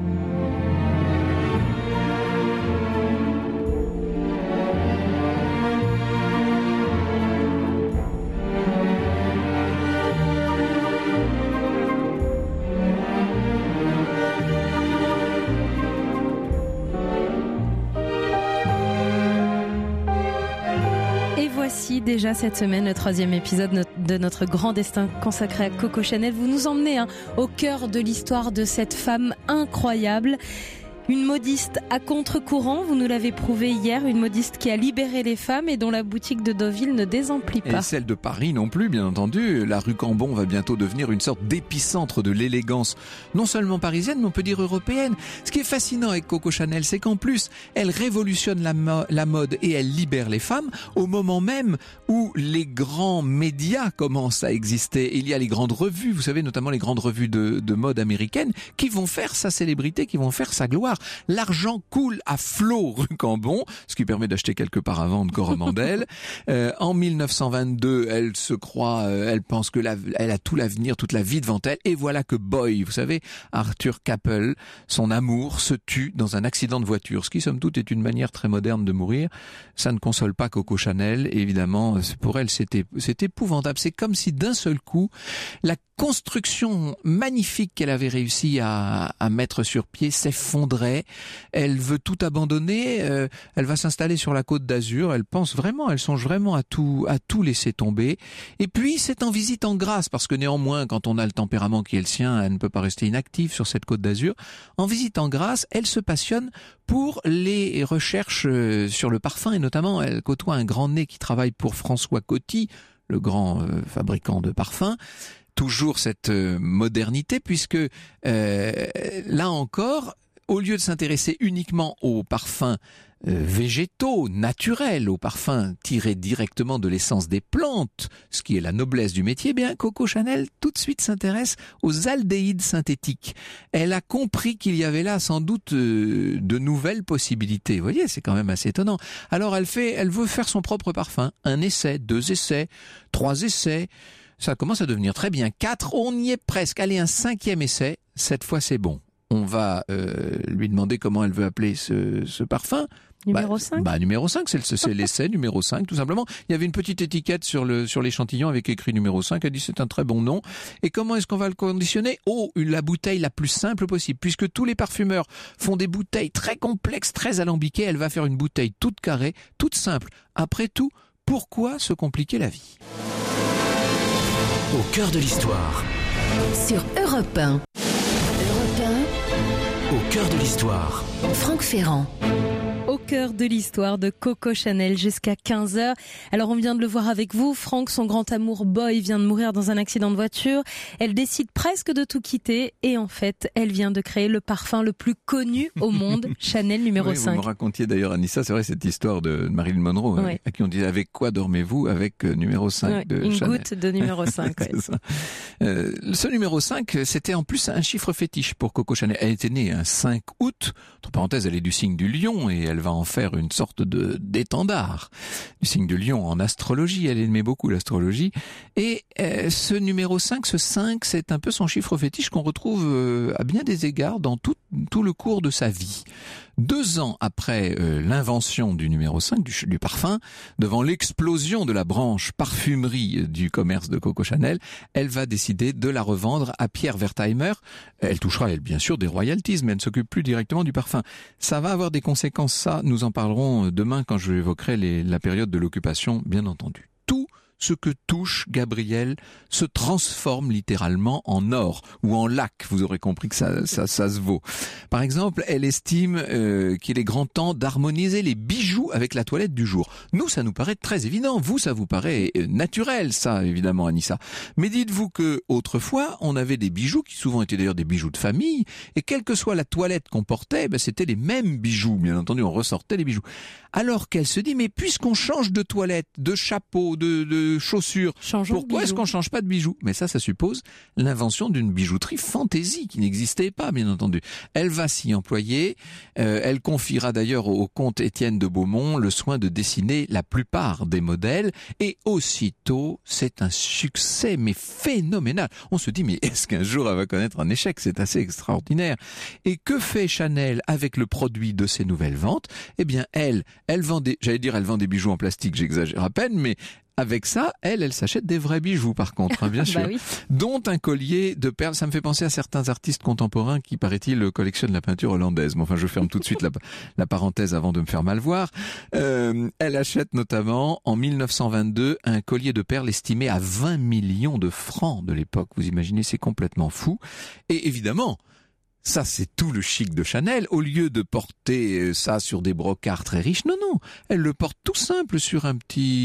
Voici déjà cette semaine le 3e épisode de notre grand destin consacré à Coco Chanel. Vous nous emmenez au cœur de l'histoire de cette femme incroyable. Une modiste à contre-courant, vous nous l'avez prouvé hier, une modiste qui a libéré les femmes et dont la boutique de Deauville ne désemplit pas. Et celle de Paris non plus, bien entendu. La rue Cambon va bientôt devenir une sorte d'épicentre de l'élégance, non seulement parisienne, mais on peut dire européenne. Ce qui est fascinant avec Coco Chanel, c'est qu'en plus, elle révolutionne la mode et elle libère les femmes au moment même où les grands médias commencent à exister. Il y a les grandes revues, vous savez, notamment les grandes revues de mode américaines, qui vont faire sa célébrité, qui vont faire sa gloire. L'argent coule à flot rue Cambon, ce qui permet d'acheter quelques paravents de Coromandel. En 1922, elle se croit, elle pense que elle a tout l'avenir, toute la vie devant elle. Et voilà que Boy, vous savez, Arthur Capel, son amour, se tue dans un accident de voiture, ce qui somme toute est une manière très moderne de mourir. Ça ne console pas Coco Chanel, et évidemment, pour elle, c'est épouvantable. C'est comme si d'un seul coup, la construction magnifique qu'elle avait réussi à mettre sur pied s'effondrait. Elle veut tout abandonner, elle va s'installer sur la Côte d'Azur, elle songe vraiment à tout laisser tomber. Et puis c'est en visite en Grâce, parce que néanmoins, quand on a le tempérament qui est le sien, elle ne peut pas rester inactive sur cette Côte d'Azur. En visite en Grâce, elle se passionne pour les recherches sur le parfum, et notamment elle côtoie un grand nez qui travaille pour François Coty, le grand fabricant de parfums. Toujours cette modernité, puisque là encore, au lieu de s'intéresser uniquement aux parfums végétaux, naturels, aux parfums tirés directement de l'essence des plantes, ce qui est la noblesse du métier, bien Coco Chanel tout de suite s'intéresse aux aldéhydes synthétiques. Elle a compris qu'il y avait là sans doute de nouvelles possibilités. Vous voyez, c'est quand même assez étonnant. Alors elle veut faire son propre parfum. 1 essai, 2 essais, 3 essais. Ça commence à devenir très bien. 4, on y est presque. Allez, un 5e essai. Cette fois, c'est bon. On va lui demander comment elle veut appeler ce parfum. Numéro 5 Numéro 5, c'est l'essai numéro 5, tout simplement. Il y avait une petite étiquette sur l'échantillon avec écrit numéro 5. Elle dit c'est un très bon nom. Et comment est-ce qu'on va le conditionner ? La bouteille la plus simple possible. Puisque tous les parfumeurs font des bouteilles très complexes, très alambiquées, elle va faire une bouteille toute carrée, toute simple. Après tout, pourquoi se compliquer la vie ? Au cœur de l'histoire. Sur Europe 1. Europe 1. Au cœur de l'histoire. Franck Ferrand. cœur de l'histoire de Coco Chanel jusqu'à 15h. Alors on vient de le voir avec vous, Franck, son grand amour Boy vient de mourir dans un accident de voiture. Elle décide presque de tout quitter et en fait, elle vient de créer le parfum le plus connu au monde, Chanel numéro 5. Vous me racontiez d'ailleurs, Anissa, c'est vrai, cette histoire de Marilyn Monroe, Oui. à qui on disait avec quoi dormez-vous? Avec numéro 5 de une Chanel. goutte de numéro 5. C'est ça. Ce numéro 5, c'était en plus un chiffre fétiche pour Coco Chanel. Elle était née un 5 août. Entre parenthèses, elle est du signe du lion et elle va en faire une sorte d'étendard. Du signe du lion en astrologie. Elle aimait beaucoup l'astrologie. Et ce numéro 5, ce 5, c'est un peu son chiffre fétiche qu'on retrouve à bien des égards dans tout le cours de sa vie. 2 ans après l'invention du numéro 5, du parfum, devant l'explosion de la branche parfumerie du commerce de Coco Chanel, elle va décider de la revendre à Pierre Wertheimer. Elle touchera, elle, bien sûr, des royalties, mais elle ne s'occupe plus directement du parfum. Ça va avoir des conséquences, ça, nous en parlerons demain quand je évoquerai la période de l'occupation, bien entendu. Tout ce que touche Gabrielle se transforme littéralement en or ou en lac. Vous aurez compris que ça se vaut. Par exemple, elle estime qu'il est grand temps d'harmoniser les bijoux avec la toilette du jour. Nous, ça nous paraît très évident. Vous, ça vous paraît naturel, ça, évidemment, Anissa. Mais dites-vous que autrefois, on avait des bijoux qui souvent étaient d'ailleurs des bijoux de famille, et quelle que soit la toilette qu'on portait, c'était les mêmes bijoux. Bien entendu, on ressortait les bijoux. Alors qu'elle se dit, mais puisqu'on change de toilette, de chapeau, de chaussures, pourquoi est-ce qu'on change pas de bijoux? Mais ça suppose l'invention d'une bijouterie fantaisie qui n'existait pas, bien entendu. Elle va s'y employer. Elle confiera d'ailleurs au comte Étienne de Beaumont le soin de dessiner la plupart des modèles. Et aussitôt, c'est un succès, mais phénoménal. On se dit, mais est-ce qu'un jour elle va connaître un échec? C'est assez extraordinaire. Et que fait Chanel avec le produit de ses nouvelles ventes? Eh bien, elle vend elle vend des bijoux en plastique, j'exagère à peine, mais avec ça, elle s'achète des vrais bijoux, par contre, hein, bien sûr. Oui. Dont un collier de perles. Ça me fait penser à certains artistes contemporains qui, paraît-il, collectionnent la peinture hollandaise. Mais enfin, je ferme tout de suite la parenthèse avant de me faire mal voir. Elle achète notamment, en 1922, un collier de perles estimé à 20 millions de francs de l'époque. Vous imaginez, c'est complètement fou. Et évidemment, ça, c'est tout le chic de Chanel. Au lieu de porter ça sur des brocards très riches, non, elle le porte tout simple sur un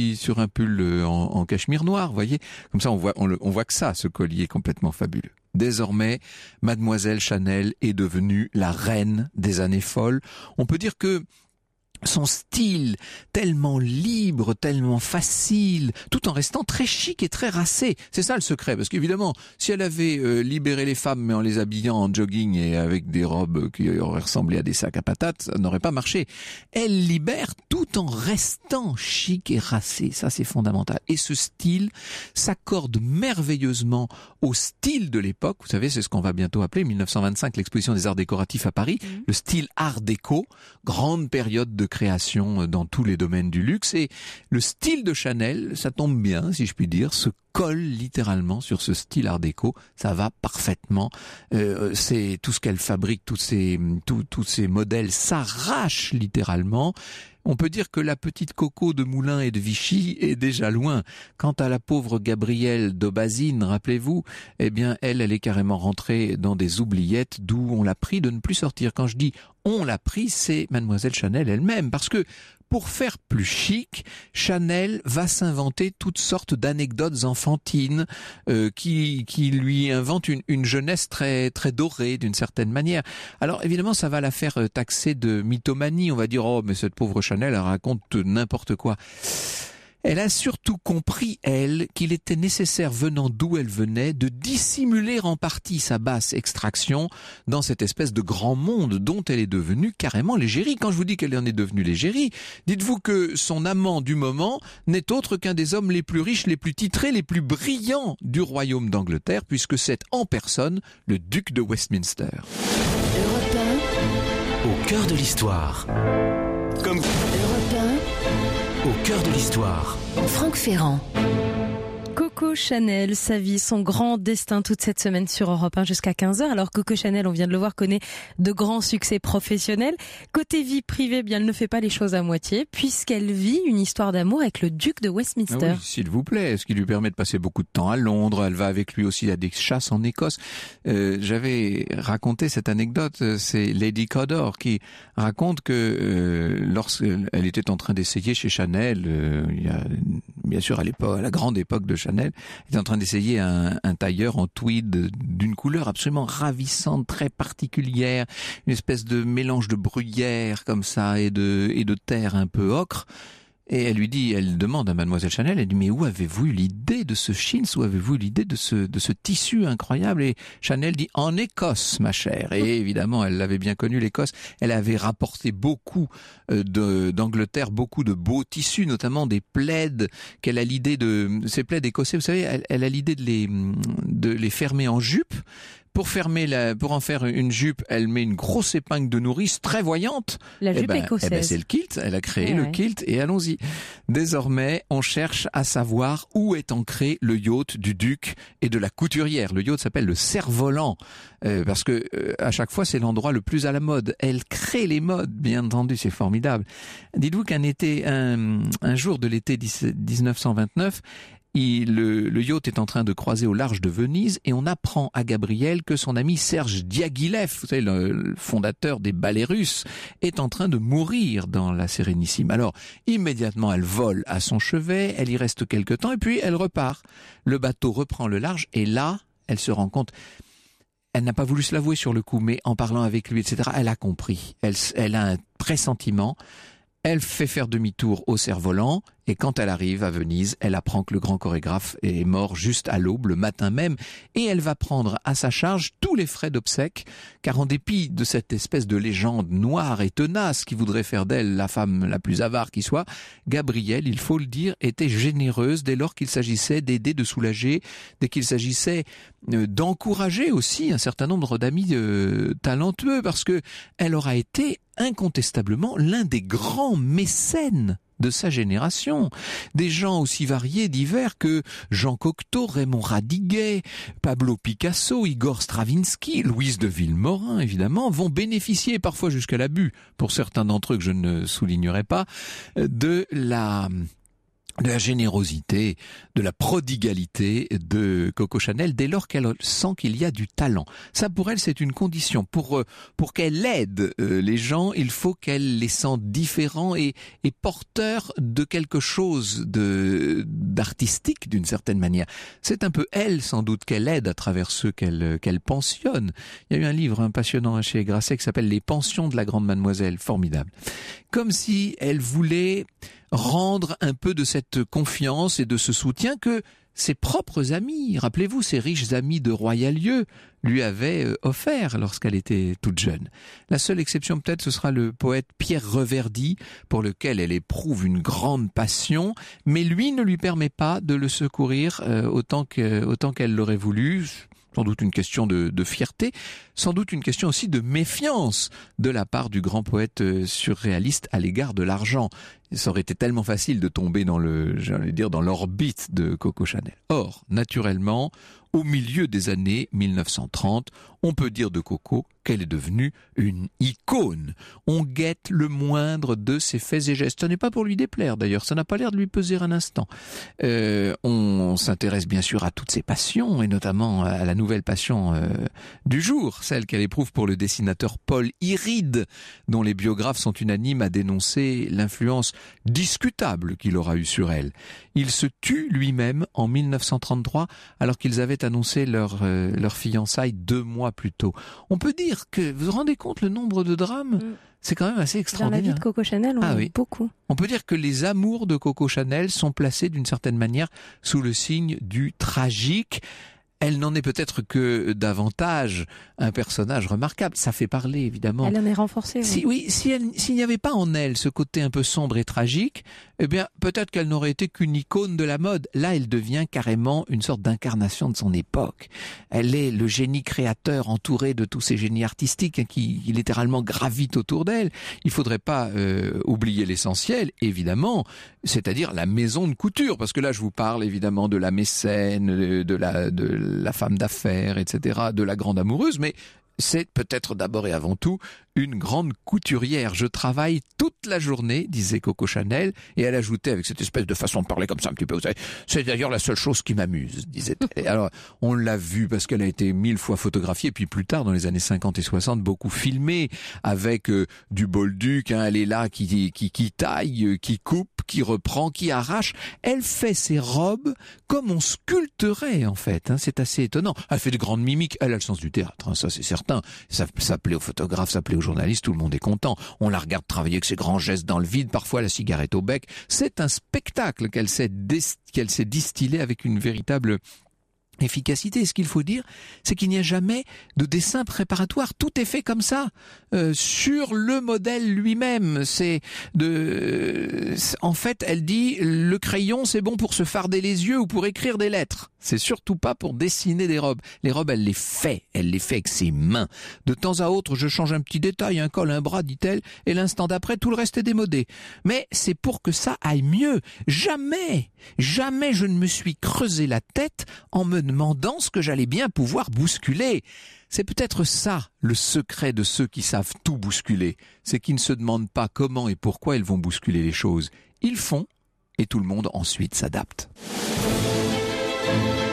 pull en cachemire noir, vous voyez. Comme ça, on voit que ça, ce collier complètement fabuleux. Désormais, Mademoiselle Chanel est devenue la reine des années folles. On peut dire que son style, tellement libre, tellement facile, tout en restant très chic et très racé. C'est ça le secret, parce qu'évidemment, si elle avait libéré les femmes, mais en les habillant en jogging et avec des robes qui auraient ressemblé à des sacs à patates, ça n'aurait pas marché. Elle libère tout en restant chic et racé. Ça, c'est fondamental. Et ce style s'accorde merveilleusement au style de l'époque. Vous savez, c'est ce qu'on va bientôt appeler, 1925, l'exposition des arts décoratifs à Paris, le style art déco, grande période de création dans tous les domaines du luxe, et le style de Chanel, ça tombe bien si je puis dire, se colle littéralement sur ce style art déco, ça va parfaitement. C'est tout ce qu'elle fabrique, tous ces modèles s'arrachent littéralement. On peut dire que la petite Coco de Moulins et de Vichy est déjà loin. Quant à la pauvre Gabrielle d'Aubazine, rappelez-vous, eh bien, elle est carrément rentrée dans des oubliettes d'où on l'a pris de ne plus sortir. Quand je dis on l'a pris, c'est Mademoiselle Chanel elle-même, parce que pour faire plus chic, Chanel va s'inventer toutes sortes d'anecdotes enfantines qui lui inventent une jeunesse très très dorée d'une certaine manière. Alors évidemment, ça va la faire taxer de mythomanie. On va dire oh mais cette pauvre Chanel, elle raconte n'importe quoi. Elle a surtout compris, elle, qu'il était nécessaire, venant d'où elle venait, de dissimuler en partie sa basse extraction dans cette espèce de grand monde dont elle est devenue carrément l'égérie. Quand je vous dis qu'elle en est devenue l'égérie, dites-vous que son amant du moment n'est autre qu'un des hommes les plus riches, les plus titrés, les plus brillants du royaume d'Angleterre, puisque c'est en personne le duc de Westminster. Europe 1, Au cœur de l'histoire. Comme Europe au cœur de l'histoire. 1, Franck Ferrand. Coco Coco Chanel, sa vie, son grand destin toute cette semaine sur Europe 1 jusqu'à 15h. Alors Coco Chanel, on vient de le voir, connaît de grands succès professionnels. Côté vie privée, bien, elle ne fait pas les choses à moitié puisqu'elle vit une histoire d'amour avec le duc de Westminster. Ah oui, s'il vous plaît, ce qui lui permet de passer beaucoup de temps à Londres. Elle va avec lui aussi à des chasses en Écosse. J'avais raconté cette anecdote, c'est Lady Cawdor qui raconte que lorsqu'elle était en train d'essayer chez Chanel, il y a bien sûr à l'époque, à la grande époque de Chanel, elle était en train d'essayer un tailleur en tweed d'une couleur absolument ravissante, très particulière, une espèce de mélange de bruyère comme ça et de terre un peu ocre. Et elle demande à Mademoiselle Chanel, elle dit, mais où avez-vous eu l'idée de ce chintz, où avez-vous eu l'idée de ce tissu incroyable? Et Chanel dit, en Écosse, ma chère. Et évidemment, elle l'avait bien connu, l'Écosse. Elle avait rapporté beaucoup d'Angleterre, beaucoup de beaux tissus, notamment des plaids, qu'elle a l'idée ces plaids écossais, vous savez, elle a l'idée de les fermer en jupe. Pour en faire une jupe, elle met une grosse épingle de nourrice très voyante. La jupe écossaise. C'est le kilt. Elle a créé le kilt et allons-y. Désormais, on cherche à savoir où est ancré le yacht du duc et de la couturière. Le yacht s'appelle le Cerf-Volant parce que à chaque fois, c'est l'endroit le plus à la mode. Elle crée les modes, bien entendu, c'est formidable. Dites-vous un jour de l'été 1929, le yacht est en train de croiser au large de Venise et on apprend à Gabrielle que son ami Serge Diaghilev, vous savez, le fondateur des ballets russes, est en train de mourir dans la Sérénissime. Alors, immédiatement, elle vole à son chevet, elle y reste quelque temps et puis elle repart. Le bateau reprend le large et là, elle se rend compte. Elle n'a pas voulu se l'avouer sur le coup, mais en parlant avec lui, etc., elle a compris. Elle a un pressentiment. Elle fait faire demi-tour au cerf-volant et quand elle arrive à Venise, elle apprend que le grand chorégraphe est mort juste à l'aube, le matin même, et elle va prendre à sa charge tous les frais d'obsèques, car en dépit de cette espèce de légende noire et tenace qui voudrait faire d'elle la femme la plus avare qui soit, Gabrielle, il faut le dire, était généreuse dès lors qu'il s'agissait d'aider, de soulager, dès qu'il s'agissait d'encourager aussi un certain nombre d'amis talentueux, parce que elle aura été incontestablement l'un des grands mécènes de sa génération. Des gens aussi variés, divers que Jean Cocteau, Raymond Radiguet, Pablo Picasso, Igor Stravinsky, Louise de Villemorin, évidemment, vont bénéficier, parfois jusqu'à l'abus, pour certains d'entre eux que je ne soulignerai pas, de la générosité, de la prodigalité de Coco Chanel dès lors qu'elle sent qu'il y a du talent. Ça, pour elle, c'est une condition. Pour qu'elle aide les gens, il faut qu'elle les sente différents et porteurs de quelque chose d'artistique d'une certaine manière. C'est un peu elle, sans doute, qu'elle aide à travers ceux qu'elle pensionne. Il y a eu un livre passionnant chez Grasset qui s'appelle Les pensions de la grande mademoiselle, formidable. Comme si elle voulait rendre un peu de cette confiance et de ce soutien que ses propres amis, rappelez-vous, ses riches amis de Royalieu, lui avaient offert lorsqu'elle était toute jeune. La seule exception peut-être, ce sera le poète Pierre Reverdy, pour lequel elle éprouve une grande passion, mais lui ne lui permet pas de le secourir autant qu'elle l'aurait voulu. Sans doute une question de fierté, sans doute une question aussi de méfiance de la part du grand poète surréaliste à l'égard de l'argent. Ça aurait été tellement facile de tomber dans l'orbite de Coco Chanel. Or, naturellement, au milieu des années 1930, on peut dire de Coco qu'elle est devenue une icône. On guette le moindre de ses faits et gestes. Ce n'est pas pour lui déplaire d'ailleurs, ça n'a pas l'air de lui peser un instant. On s'intéresse bien sûr à toutes ses passions, et notamment à la nouvelle passion du jour, celle qu'elle éprouve pour le dessinateur Paul Iride, dont les biographes sont unanimes à dénoncer l'influence discutable qu'il aura eue sur elle. Il se tue lui-même en 1933 alors qu'ils avaient annoncé leur fiançailles 2 mois plus tôt. On peut dire que, vous vous rendez compte le nombre de drames ? C'est quand même assez extraordinaire. Dans la vie de Coco Chanel, on a beaucoup. On peut dire que les amours de Coco Chanel sont placés d'une certaine manière sous le signe du tragique. elle n'en est peut-être que davantage un personnage remarquable. Ça fait parler, évidemment. Elle en est renforcée. S'il n'y avait pas en elle ce côté un peu sombre et tragique, eh bien, peut-être qu'elle n'aurait été qu'une icône de la mode. Là, elle devient carrément une sorte d'incarnation de son époque. Elle est le génie créateur entouré de tous ces génies artistiques qui littéralement gravitent autour d'elle. Il faudrait pas oublier l'essentiel, évidemment, c'est-à-dire la maison de couture, parce que là, je vous parle évidemment de la mécène, de la femme d'affaires, etc., de la grande amoureuse, mais c'est peut-être d'abord et avant tout une grande couturière. Je travaille toute la journée, disait Coco Chanel, et elle ajoutait avec cette espèce de façon de parler comme ça un petit peu, vous savez, c'est d'ailleurs la seule chose qui m'amuse, disait-elle. Alors, on l'a vu parce qu'elle a été 1000 fois photographiée, puis plus tard, dans les années 50 et 60, beaucoup filmée, avec du Bolduc, elle est là qui taille, qui coupe, qui reprend, qui arrache. Elle fait ses robes comme on sculpterait, en fait. C'est assez étonnant. Elle fait de grandes mimiques. Elle a le sens du théâtre, ça c'est certain. Ça plaît aux photographes, ça plaît aux journalistes, tout le monde est content. On la regarde travailler avec ses grands gestes dans le vide, parfois la cigarette au bec. C'est un spectacle qu'elle s'est distillé avec une véritable efficacité. Ce qu'il faut dire, c'est qu'il n'y a jamais de dessin préparatoire. Tout est fait comme ça, sur le modèle lui-même. En fait, elle dit, le crayon, c'est bon pour se farder les yeux ou pour écrire des lettres. C'est surtout pas pour dessiner des robes. Les robes, elle les fait avec ses mains. De temps à autre, je change un petit détail, un col, un bras, dit-elle, et l'instant d'après, tout le reste est démodé. Mais c'est pour que ça aille mieux. Jamais je ne me suis creusé la tête en me demandant ce que j'allais bien pouvoir bousculer. C'est peut-être ça, le secret de ceux qui savent tout bousculer. C'est qu'ils ne se demandent pas comment et pourquoi ils vont bousculer les choses. Ils font, et tout le monde ensuite s'adapte.